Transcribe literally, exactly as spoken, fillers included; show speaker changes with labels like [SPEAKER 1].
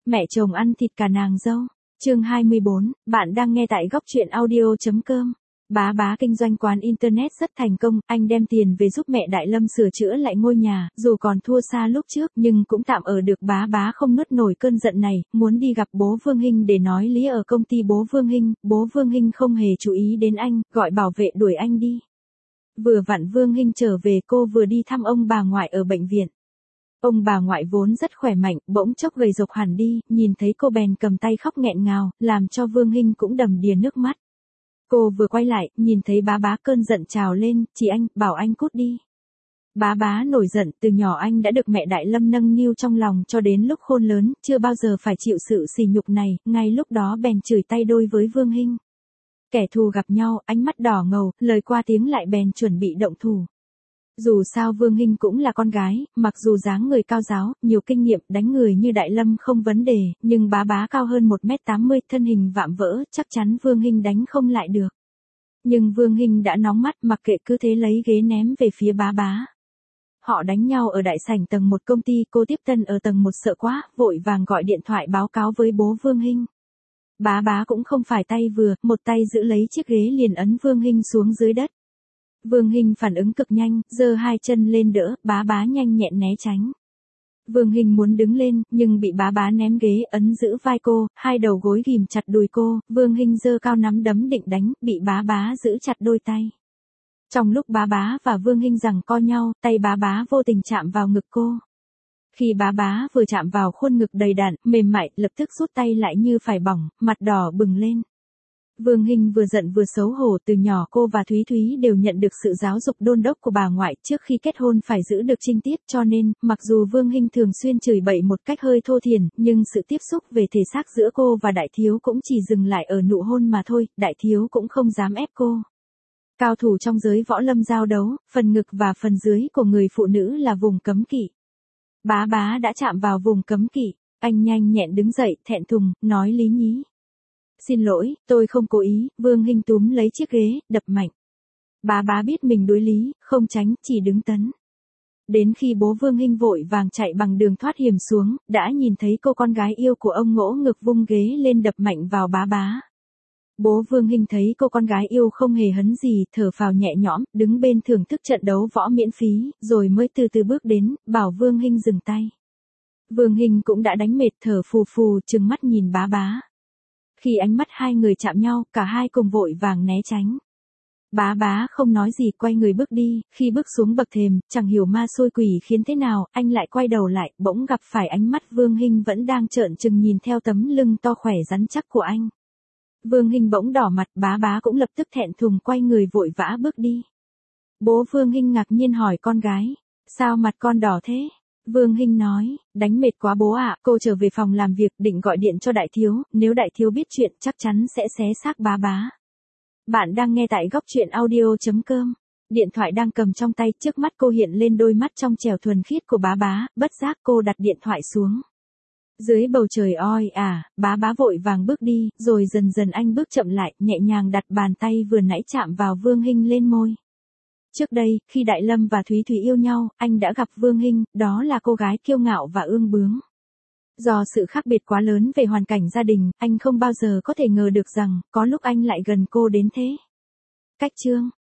[SPEAKER 1] Mẹ chồng ăn thịt cả nàng dâu. Chương hai mươi bốn, bạn đang nghe tại góc truyện audio.com. Bá bá kinh doanh quán internet rất thành công, anh đem tiền về giúp mẹ Đại Lâm sửa chữa lại ngôi nhà, dù còn thua xa lúc trước nhưng cũng tạm ở được. Bá bá không nuốt nổi cơn giận này, muốn đi gặp bố Vương Hinh để nói lý ở công ty bố Vương Hinh. Bố Vương Hinh không hề chú ý đến anh, gọi bảo vệ đuổi anh đi. Vừa vặn Vương Hinh trở về, cô vừa đi thăm ông bà ngoại ở bệnh viện. Ông bà ngoại vốn rất khỏe mạnh, bỗng chốc gầy rộc hẳn đi, nhìn thấy cô bèn cầm tay khóc nghẹn ngào, làm cho Vương Hinh cũng đầm đìa nước mắt. Cô vừa quay lại, nhìn thấy bá bá cơn giận trào lên, chị anh, bảo anh cút đi. Bá bá nổi giận, từ nhỏ anh đã được mẹ Đại Lâm nâng niu trong lòng cho đến lúc khôn lớn, chưa bao giờ phải chịu sự sỉ nhục này, ngay lúc đó bèn chửi tay đôi với Vương Hinh. Kẻ thù gặp nhau, ánh mắt đỏ ngầu, lời qua tiếng lại bèn chuẩn bị động thủ. Dù sao Vương Hinh cũng là con gái, mặc dù dáng người cao ráo, nhiều kinh nghiệm, đánh người như Đại Lâm không vấn đề, nhưng bá bá cao hơn một mét tám mươi, thân hình vạm vỡ, chắc chắn Vương Hinh đánh không lại được. Nhưng Vương Hinh đã nóng mắt, mặc kệ cứ thế lấy ghế ném về phía bá bá. Họ đánh nhau ở đại sảnh tầng một công ty, cô Tiếp Tân ở tầng một sợ quá, vội vàng gọi điện thoại báo cáo với bố Vương Hinh. Bá bá cũng không phải tay vừa, một tay giữ lấy chiếc ghế liền ấn Vương Hinh xuống dưới đất. Vương Hinh phản ứng cực nhanh, giơ hai chân lên đỡ, bá bá nhanh nhẹn né tránh. Vương Hinh muốn đứng lên, nhưng bị bá bá ném ghế ấn giữ vai cô, hai đầu gối ghìm chặt đùi cô, Vương Hinh giơ cao nắm đấm định đánh, bị bá bá giữ chặt đôi tay. Trong lúc bá bá và Vương Hinh giằng co nhau, tay bá bá vô tình chạm vào ngực cô. Khi bá bá vừa chạm vào khuôn ngực đầy đặn, mềm mại, lập tức rút tay lại như phải bỏng, mặt đỏ bừng lên. Vương Hinh vừa giận vừa xấu hổ, từ nhỏ cô và Thúy Thúy đều nhận được sự giáo dục đôn đốc của bà ngoại, trước khi kết hôn phải giữ được trinh tiết, cho nên, mặc dù Vương Hinh thường xuyên chửi bậy một cách hơi thô thiển, nhưng sự tiếp xúc về thể xác giữa cô và Đại Thiếu cũng chỉ dừng lại ở nụ hôn mà thôi, Đại Thiếu cũng không dám ép cô. Cao thủ trong giới võ lâm giao đấu, phần ngực và phần dưới của người phụ nữ là vùng cấm kỵ. Bá bá đã chạm vào vùng cấm kỵ, anh nhanh nhẹn đứng dậy, thẹn thùng, nói lý nhí. Xin lỗi, tôi không cố ý. Vương Hinh túm lấy chiếc ghế, đập mạnh. Bá bá biết mình đối lý, không tránh, chỉ đứng tấn. Đến khi bố Vương Hinh vội vàng chạy bằng đường thoát hiểm xuống, đã nhìn thấy cô con gái yêu của ông ngỗ ngực vung ghế lên đập mạnh vào bá bá. Bố Vương Hinh thấy cô con gái yêu không hề hấn gì, thở phào nhẹ nhõm, đứng bên thưởng thức trận đấu võ miễn phí, rồi mới từ từ bước đến, bảo Vương Hinh dừng tay. Vương Hinh cũng đã đánh mệt, thở phù phù, trừng mắt nhìn bá bá. Khi ánh mắt hai người chạm nhau, cả hai cùng vội vàng né tránh. Bá bá không nói gì, quay người bước đi, khi bước xuống bậc thềm, chẳng hiểu ma xôi quỷ khiến thế nào, anh lại quay đầu lại, bỗng gặp phải ánh mắt Vương Hinh vẫn đang trợn trừng nhìn theo tấm lưng to khỏe rắn chắc của anh. Vương Hinh bỗng đỏ mặt, bá bá cũng lập tức thẹn thùng quay người vội vã bước đi. Bố Vương Hinh ngạc nhiên hỏi con gái, sao mặt con đỏ thế? Vương Hinh nói, đánh mệt quá bố ạ, cô trở về phòng làm việc, định gọi điện cho Đại Thiếu, nếu Đại Thiếu biết chuyện chắc chắn sẽ xé xác bá bá. Bạn đang nghe tại góc truyện audio.com. Điện thoại đang cầm trong tay, trước mắt cô hiện lên đôi mắt trong trẻo thuần khiết của bá bá, bất giác cô đặt điện thoại xuống. Dưới bầu trời oi ả, bá bá vội vàng bước đi, rồi dần dần anh bước chậm lại, nhẹ nhàng đặt bàn tay vừa nãy chạm vào Vương Hinh lên môi. Trước đây, khi Đại Lâm và Thúy Thúy yêu nhau, anh đã gặp Vương Hinh, đó là cô gái kiêu ngạo và ương bướng. Do sự khác biệt quá lớn về hoàn cảnh gia đình, anh không bao giờ có thể ngờ được rằng, có lúc anh lại gần cô đến thế. Cách chương